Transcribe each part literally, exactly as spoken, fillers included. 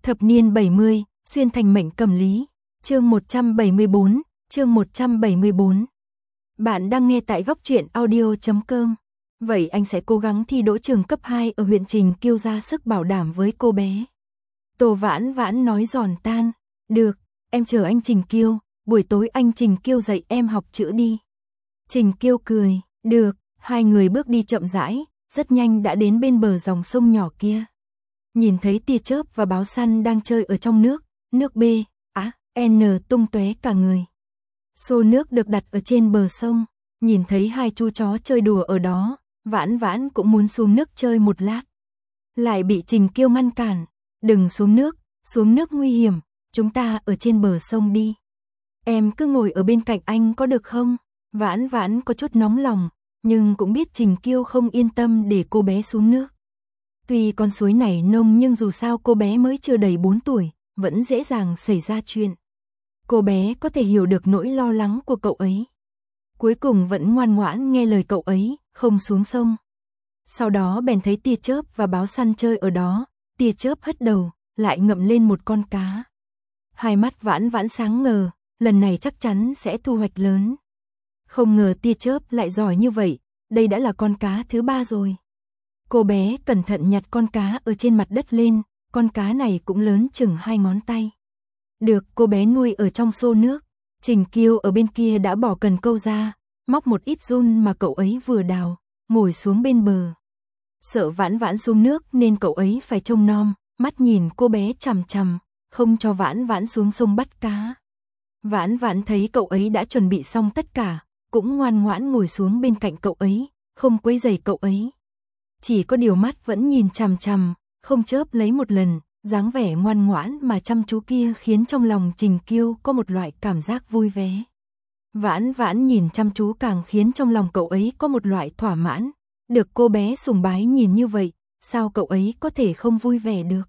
Thập niên bảy mươi, xuyên thành mệnh cầm lý. Chương một trăm bảy mươi bốn, chương một trăm bảy mươi bốn. Bạn đang nghe tại góc truyện audio chấm com. Vậy anh sẽ cố gắng thi đỗ trường cấp hai ở huyện Trình Kiêu ra sức bảo đảm với cô bé. Tô Vãn Vãn nói giòn tan. Được, em chờ anh Trình Kiêu, buổi tối anh Trình Kiêu dạy em học chữ đi. Trình Kiêu cười, được, hai người bước đi chậm rãi, rất nhanh đã đến bên bờ dòng sông nhỏ kia. Nhìn thấy tia chớp và báo săn đang chơi ở trong nước, nước B, á, N tung tóe cả người. Xô nước được đặt ở trên bờ sông, nhìn thấy hai chú chó chơi đùa ở đó, Vãn Vãn cũng muốn xuống nước chơi một lát. Lại bị Trình Kiêu ngăn cản, đừng xuống nước, xuống nước nguy hiểm, chúng ta ở trên bờ sông đi. Em cứ ngồi ở bên cạnh anh có được không? Vãn Vãn có chút nóng lòng, nhưng cũng biết Trình Kiêu không yên tâm để cô bé xuống nước. Tuy con suối này nông nhưng dù sao cô bé mới chưa đầy bốn tuổi, vẫn dễ dàng xảy ra chuyện. Cô bé có thể hiểu được nỗi lo lắng của cậu ấy. Cuối cùng vẫn ngoan ngoãn nghe lời cậu ấy, không xuống sông. Sau đó bèn thấy tia chớp và báo săn chơi ở đó, tia chớp hất đầu, lại ngậm lên một con cá. Hai mắt Vãn Vãn sáng ngờ, lần này chắc chắn sẽ thu hoạch lớn. Không ngờ tia chớp lại giỏi như vậy, đây đã là con cá thứ ba rồi. Cô bé cẩn thận nhặt con cá ở trên mặt đất lên, con cá này cũng lớn chừng hai ngón tay. Được cô bé nuôi ở trong xô nước, Trình Kiêu ở bên kia đã bỏ cần câu ra, móc một ít giun mà cậu ấy vừa đào, ngồi xuống bên bờ. Sợ Vãn Vãn xuống nước nên cậu ấy phải trông nom, mắt nhìn cô bé chằm chằm, không cho Vãn Vãn xuống sông bắt cá. Vãn Vãn thấy cậu ấy đã chuẩn bị xong tất cả, cũng ngoan ngoãn ngồi xuống bên cạnh cậu ấy, không quấy rầy cậu ấy. Chỉ có điều mắt vẫn nhìn chằm chằm, không chớp lấy một lần, dáng vẻ ngoan ngoãn mà chăm chú kia khiến trong lòng Trình Kiêu có một loại cảm giác vui vẻ. Vãn Vãn nhìn chăm chú càng khiến trong lòng cậu ấy có một loại thỏa mãn, được cô bé sùng bái nhìn như vậy, sao cậu ấy có thể không vui vẻ được.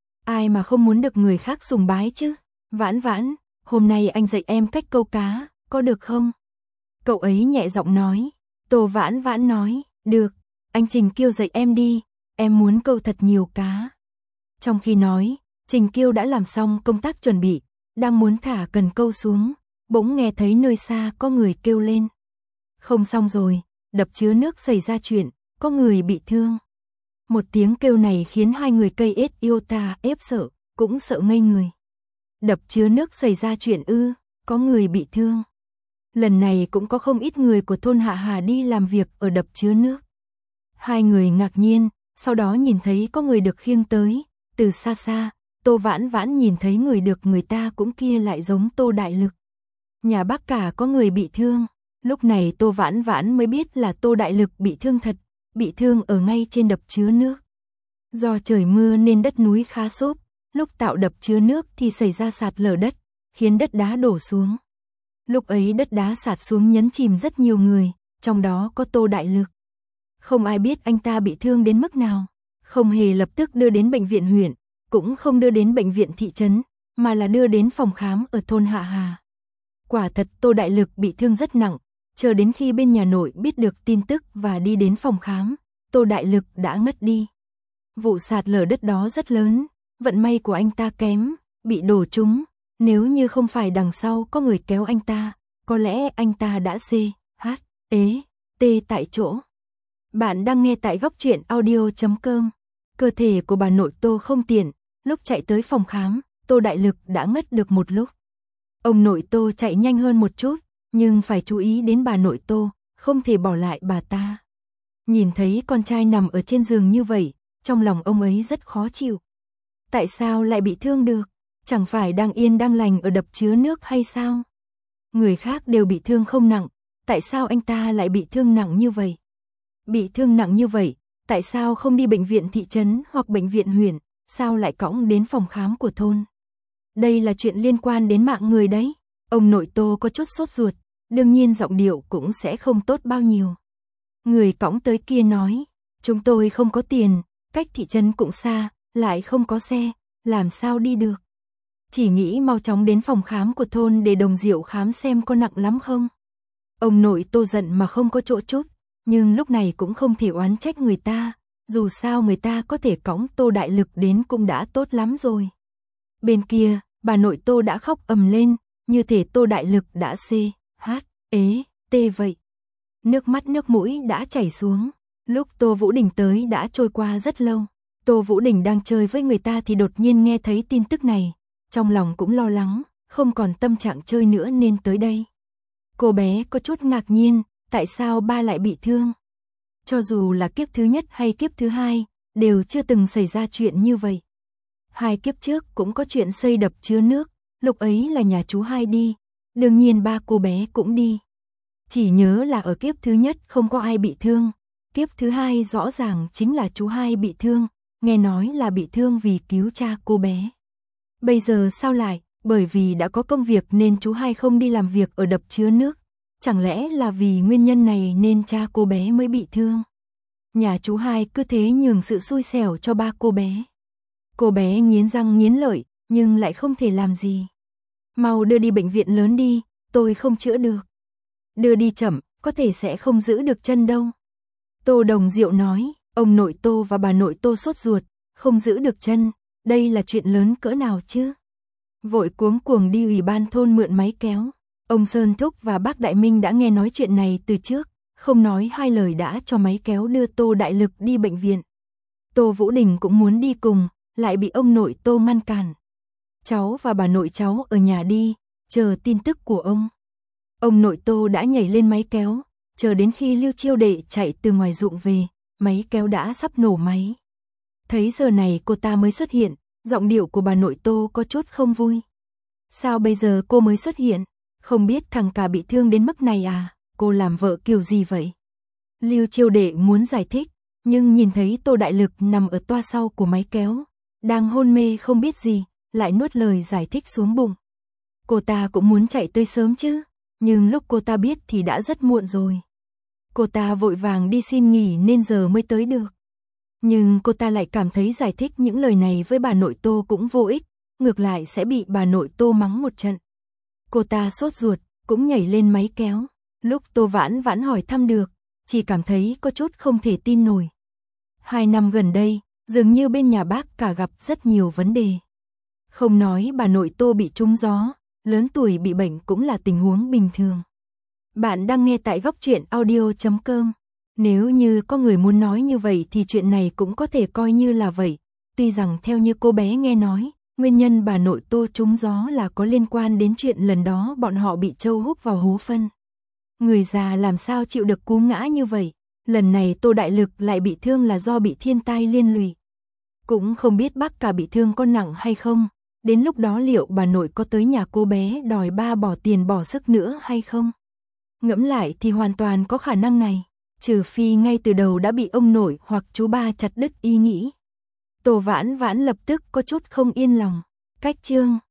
Ai mà không muốn được người khác sùng bái chứ. Vãn Vãn, hôm nay anh dạy em cách câu cá, có được không? Cậu ấy nhẹ giọng nói. Tô Vãn Vãn nói, được, anh Trình Kiêu dạy em đi, em muốn câu thật nhiều cá. Trong khi nói, Trình Kiêu đã làm xong công tác chuẩn bị, đang muốn thả cần câu xuống, bỗng nghe thấy nơi xa có người kêu lên. Không xong rồi, đập chứa nước xảy ra chuyện, có người bị thương. Một tiếng kêu này khiến hai người cây ết Iota ép sợ, cũng sợ ngây người. Đập chứa nước xảy ra chuyện ư, có người bị thương. Lần này cũng có không ít người của thôn Hạ Hà đi làm việc ở đập chứa nước. Hai người ngạc nhiên, sau đó nhìn thấy có người được khiêng tới, từ xa xa, Tô Vãn Vãn nhìn thấy người được người ta cũng kia lại giống Tô Đại Lực. Nhà bác cả có người bị thương, lúc này Tô Vãn Vãn mới biết là Tô Đại Lực bị thương thật, bị thương ở ngay trên đập chứa nước. Do trời mưa nên đất núi khá xốp, lúc tạo đập chứa nước thì xảy ra sạt lở đất, khiến đất đá đổ xuống. Lúc ấy đất đá sạt xuống nhấn chìm rất nhiều người, trong đó có Tô Đại Lực. Không ai biết anh ta bị thương đến mức nào, không hề lập tức đưa đến bệnh viện huyện, cũng không đưa đến bệnh viện thị trấn, mà là đưa đến phòng khám ở thôn Hạ Hà. Quả thật Tô Đại Lực bị thương rất nặng, chờ đến khi bên nhà nội biết được tin tức và đi đến phòng khám, Tô Đại Lực đã ngất đi. Vụ sạt lở đất đó rất lớn, vận may của anh ta kém, bị đổ trúng, nếu như không phải đằng sau có người kéo anh ta, có lẽ anh ta đã xê, hát, ế, tê tại chỗ. Bạn đang nghe tại góc truyện audio chấm com. Cơ thể của bà nội Tô không tiện, lúc chạy tới phòng khám, Tô Đại Lực đã ngất được một lúc. Ông nội Tô chạy nhanh hơn một chút, nhưng phải chú ý đến bà nội Tô, không thể bỏ lại bà ta. Nhìn thấy con trai nằm ở trên giường như vậy, trong lòng ông ấy rất khó chịu. Tại sao lại bị thương được? Chẳng phải đang yên đang lành ở đập chứa nước hay sao? Người khác đều bị thương không nặng, tại sao anh ta lại bị thương nặng như vậy? Bị thương nặng như vậy, tại sao không đi bệnh viện thị trấn hoặc bệnh viện huyện, sao lại cõng đến phòng khám của thôn? Đây là chuyện liên quan đến mạng người đấy. Ông nội Tô có chút sốt ruột, đương nhiên giọng điệu cũng sẽ không tốt bao nhiêu. Người cõng tới kia nói, chúng tôi không có tiền, cách thị trấn cũng xa, lại không có xe, làm sao đi được? Chỉ nghĩ mau chóng đến phòng khám của thôn để đồng diệu khám xem có nặng lắm không. Ông nội Tô giận mà không có chỗ chút, nhưng lúc này cũng không thể oán trách người ta, dù sao người ta có thể cõng Tô Đại Lực đến cũng đã tốt lắm rồi. Bên kia, bà nội Tô đã khóc ầm lên, như thể Tô Đại Lực đã xê, hát, ế, tê vậy. Nước mắt nước mũi đã chảy xuống. Lúc Tô Vũ Đình tới đã trôi qua rất lâu. Tô Vũ Đình đang chơi với người ta thì đột nhiên nghe thấy tin tức này. Trong lòng cũng lo lắng, không còn tâm trạng chơi nữa nên tới đây. Cô bé có chút ngạc nhiên, tại sao ba lại bị thương? Cho dù là kiếp thứ nhất hay kiếp thứ hai, đều chưa từng xảy ra chuyện như vậy. Hai kiếp trước cũng có chuyện xây đập chứa nước, lúc ấy là nhà chú hai đi, đương nhiên ba cô bé cũng đi. Chỉ nhớ là ở kiếp thứ nhất không có ai bị thương, kiếp thứ hai rõ ràng chính là chú hai bị thương, nghe nói là bị thương vì cứu cha cô bé. Bây giờ sao lại, bởi vì đã có công việc nên chú hai không đi làm việc ở đập chứa nước, chẳng lẽ là vì nguyên nhân này nên cha cô bé mới bị thương? Nhà chú hai cứ thế nhường sự xui xẻo cho ba cô bé. Cô bé nghiến răng nghiến lợi, nhưng lại không thể làm gì. Mau đưa đi bệnh viện lớn đi, tôi không chữa được. Đưa đi chậm, có thể sẽ không giữ được chân đâu. Tô Đồng Diệu nói, ông nội Tô và bà nội Tô sốt ruột, không giữ được chân, đây là chuyện lớn cỡ nào chứ? Vội cuống cuồng đi ủy ban thôn mượn máy kéo. Ông Sơn Thúc và bác Đại Minh đã nghe nói chuyện này từ trước, không nói hai lời đã cho máy kéo đưa Tô Đại Lực đi bệnh viện. Tô Vũ Đình cũng muốn đi cùng, lại bị ông nội Tô ngăn cản. Cháu và bà nội cháu ở nhà đi, chờ tin tức của ông. Ông nội Tô đã nhảy lên máy kéo, chờ đến khi Lưu Chiêu Đệ chạy từ ngoài ruộng về, máy kéo đã sắp nổ máy. Thấy giờ này cô ta mới xuất hiện, giọng điệu của bà nội Tô có chút không vui. Sao bây giờ cô mới xuất hiện? Không biết thằng cả bị thương đến mức này à? Cô làm vợ kiểu gì vậy? Lưu Chiêu Đệ muốn giải thích, nhưng nhìn thấy Tô Đại Lực nằm ở toa sau của máy kéo, đang hôn mê không biết gì, lại nuốt lời giải thích xuống bụng. Cô ta cũng muốn chạy tới sớm chứ, nhưng lúc cô ta biết thì đã rất muộn rồi. Cô ta vội vàng đi xin nghỉ nên giờ mới tới được. Nhưng cô ta lại cảm thấy giải thích những lời này với bà nội Tô cũng vô ích, ngược lại sẽ bị bà nội Tô mắng một trận. Cô ta sốt ruột, cũng nhảy lên máy kéo. Lúc Tô Vãn Vãn hỏi thăm được, chỉ cảm thấy có chút không thể tin nổi. Hai năm gần đây, dường như bên nhà bác cả gặp rất nhiều vấn đề. Không nói bà nội Tô bị trúng gió, lớn tuổi bị bệnh cũng là tình huống bình thường. Bạn đang nghe tại góc truyện audio chấm com. Nếu như có người muốn nói như vậy thì chuyện này cũng có thể coi như là vậy. Tuy rằng theo như cô bé nghe nói, nguyên nhân bà nội Tô trúng gió là có liên quan đến chuyện lần đó bọn họ bị trâu hút vào hố phân. Người già làm sao chịu được cú ngã như vậy, lần này Tô Đại Lực lại bị thương là do bị thiên tai liên lụy. Cũng không biết bác cả bị thương có nặng hay không, đến lúc đó liệu bà nội có tới nhà cô bé đòi ba bỏ tiền bỏ sức nữa hay không? Ngẫm lại thì hoàn toàn có khả năng này, trừ phi ngay từ đầu đã bị ông nội hoặc chú ba chặt đứt ý nghĩ. Tô Vãn Vãn lập tức có chút không yên lòng. Cách chương